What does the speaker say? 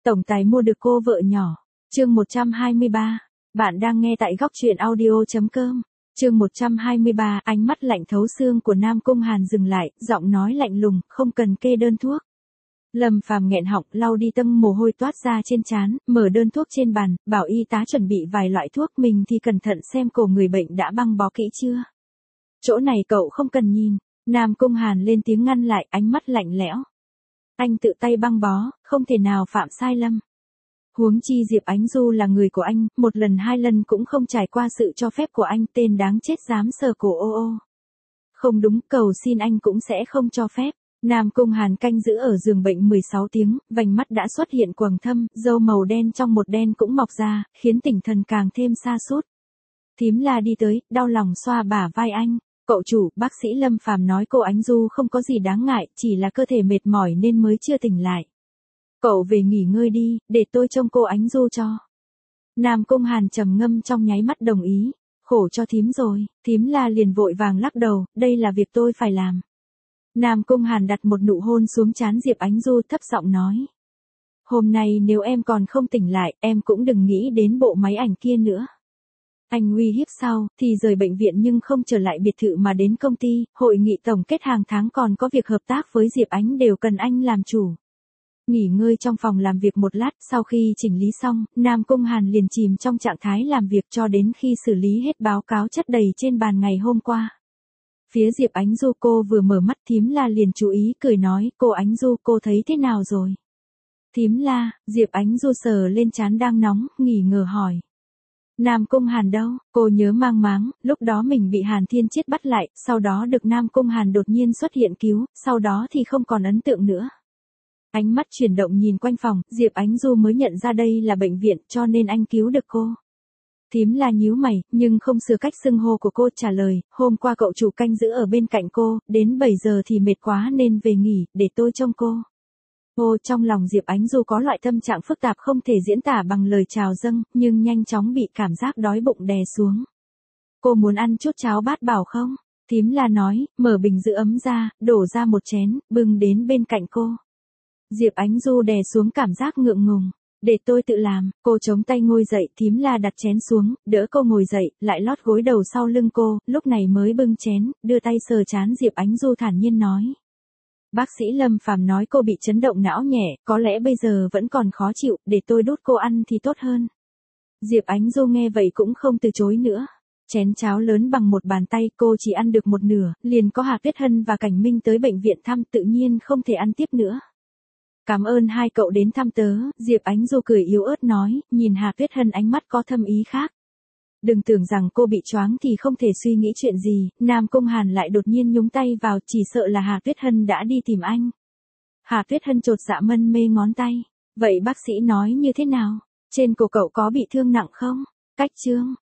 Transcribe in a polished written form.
Tổng tài mua được cô vợ nhỏ. Chương 123. Bạn đang nghe tại góc truyện audio.com. Chương 123, ánh mắt lạnh thấu xương của Nam Cung Hàn dừng lại, giọng nói lạnh lùng, không cần kê đơn thuốc. Lâm Phàm nghẹn họng, lau đi tầng mồ hôi toát ra trên trán, mở đơn thuốc trên bàn, bảo y tá chuẩn bị vài loại thuốc, mình thì cẩn thận xem cổ người bệnh đã băng bó kỹ chưa. Chỗ này cậu không cần nhìn. Nam Cung Hàn lên tiếng ngăn lại, ánh mắt lạnh lẽo. Anh tự tay băng bó, không thể nào phạm sai lầm. Huống chi Diệp Ánh Du là người của anh, một lần hai lần cũng không trải qua sự cho phép của anh, tên đáng chết dám sờ cổ ô ô. Không đúng, cầu xin anh cũng sẽ không cho phép. Nam Cung Hàn canh giữ ở giường bệnh 16 tiếng, vành mắt đã xuất hiện quầng thâm, râu màu đen trong một đen cũng mọc ra, khiến tinh thần càng thêm sa sút. Thím La đi tới, đau lòng xoa bả vai anh. Cậu chủ, bác sĩ Lâm Phàm nói cô Ánh Du không có gì đáng ngại, chỉ là cơ thể mệt mỏi nên mới chưa tỉnh lại. Cậu về nghỉ ngơi đi, để tôi trông cô Ánh Du cho. Nam Cung Hàn trầm ngâm trong nháy mắt đồng ý. Khổ cho thím rồi, thím La liền vội vàng lắc đầu, đây là việc tôi phải làm. Nam Cung Hàn đặt một nụ hôn xuống trán Diệp Ánh Du, thấp giọng nói. Hôm nay nếu em còn không tỉnh lại, em cũng đừng nghĩ đến bộ máy ảnh kia nữa. Anh uy hiếp sau, thì rời bệnh viện nhưng không trở lại biệt thự mà đến công ty, hội nghị tổng kết hàng tháng còn có việc hợp tác với Diệp Ánh đều cần anh làm chủ. Nghỉ ngơi trong phòng làm việc một lát, sau khi chỉnh lý xong, Nam Cung Hàn liền chìm trong trạng thái làm việc cho đến khi xử lý hết báo cáo chất đầy trên bàn ngày hôm qua. Phía Diệp Ánh Du, cô vừa mở mắt, thím La liền chú ý cười nói, cô Ánh Du, cô thấy thế nào rồi? Thím La, Diệp Ánh Du sờ lên trán đang nóng, nghỉ ngờ hỏi. Nam Cung Hàn đâu? Cô nhớ mang máng, lúc đó mình bị Hàn Thiên Chiết bắt lại, sau đó được Nam Cung Hàn đột nhiên xuất hiện cứu, sau đó thì không còn ấn tượng nữa. Ánh mắt chuyển động nhìn quanh phòng, Diệp Ánh Du mới nhận ra đây là bệnh viện, cho nên anh cứu được cô. Thím La nhíu mày, nhưng không sửa cách xưng hô của cô, trả lời, hôm qua cậu chủ canh giữ ở bên cạnh cô, đến 7 giờ thì mệt quá nên về nghỉ, để tôi trông cô. Ô, trong lòng Diệp Ánh Du có loại tâm trạng phức tạp không thể diễn tả bằng lời chào dâng, nhưng nhanh chóng bị cảm giác đói bụng đè xuống. Cô muốn ăn chút cháo bát bảo không? Thím La nói, mở bình giữ ấm ra, đổ ra một chén, bưng đến bên cạnh cô. Diệp Ánh Du đè xuống cảm giác ngượng ngùng. Để tôi tự làm, cô chống tay ngồi dậy, thím La đặt chén xuống, đỡ cô ngồi dậy, lại lót gối đầu sau lưng cô, lúc này mới bưng chén, đưa tay sờ trán Diệp Ánh Du thản nhiên nói. Bác sĩ Lâm Phàm nói cô bị chấn động não nhẹ, có lẽ bây giờ vẫn còn khó chịu, để tôi đút cô ăn thì tốt hơn. Diệp Ánh Du nghe vậy cũng không từ chối nữa. Chén cháo lớn bằng một bàn tay, cô chỉ ăn được một nửa, liền có Hà Tuyết Hân và Cảnh Minh tới bệnh viện thăm, tự nhiên không thể ăn tiếp nữa. Cảm ơn hai cậu đến thăm tớ, Diệp Ánh Du cười yếu ớt nói, nhìn Hà Tuyết Hân ánh mắt có thâm ý khác. Đừng tưởng rằng cô bị choáng thì không thể suy nghĩ chuyện gì, Nam Cung Hàn lại đột nhiên nhúng tay vào, chỉ sợ là Hà Tuyết Hân đã đi tìm anh. Hà Tuyết Hân chột dạ mân mê ngón tay, vậy bác sĩ nói như thế nào? Trên cổ cậu có bị thương nặng không? Cách chương.